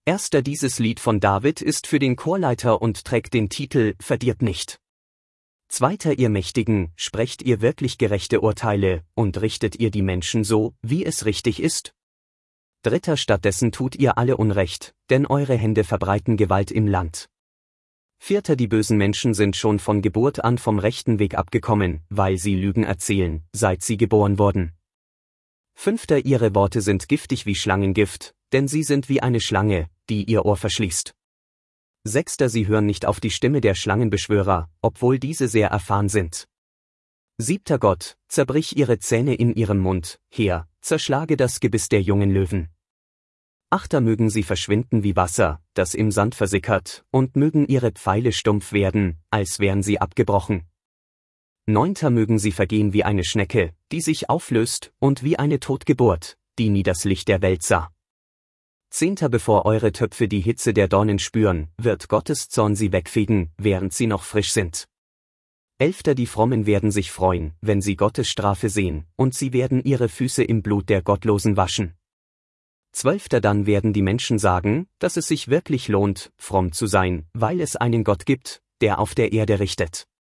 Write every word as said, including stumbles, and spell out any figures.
Erster Dieses Lied von David ist für den Chorleiter und trägt den Titel »Verdirb nicht«. Zweiter Ihr Mächtigen, sprecht ihr wirklich gerechte Urteile, und richtet ihr die Menschen so, wie es richtig ist? Dritter Stattdessen tut ihr alle Unrecht, denn eure Hände verbreiten Gewalt im Land. Vierter Die bösen Menschen sind schon von Geburt an vom rechten Weg abgekommen, weil sie Lügen erzählen, seit sie geboren wurden. Fünfter Ihre Worte sind giftig wie Schlangengift, denn sie sind wie eine Schlange, die ihr Ohr verschließt. Sechster Sie hören nicht auf die Stimme der Schlangenbeschwörer, obwohl diese sehr erfahren sind. Siebter Gott, zerbrich ihre Zähne in ihrem Mund, Herr, zerschlage das Gebiss der jungen Löwen. Achter Mögen sie verschwinden wie Wasser, das im Sand versickert, und mögen ihre Pfeile stumpf werden, als wären sie abgebrochen. Neunter Mögen sie vergehen wie eine Schnecke, die sich auflöst, und wie eine Totgeburt, die nie das Licht der Welt sah. Zehnter Bevor eure Töpfe die Hitze der Dornen spüren, wird Gottes Zorn sie wegfegen, während sie noch frisch sind. Elfter Die Frommen werden sich freuen, wenn sie Gottes Strafe sehen, und sie werden ihre Füße im Blut der Gottlosen waschen. Zwölfter Dann werden die Menschen sagen, dass es sich wirklich lohnt, fromm zu sein, weil es einen Gott gibt, der auf der Erde richtet.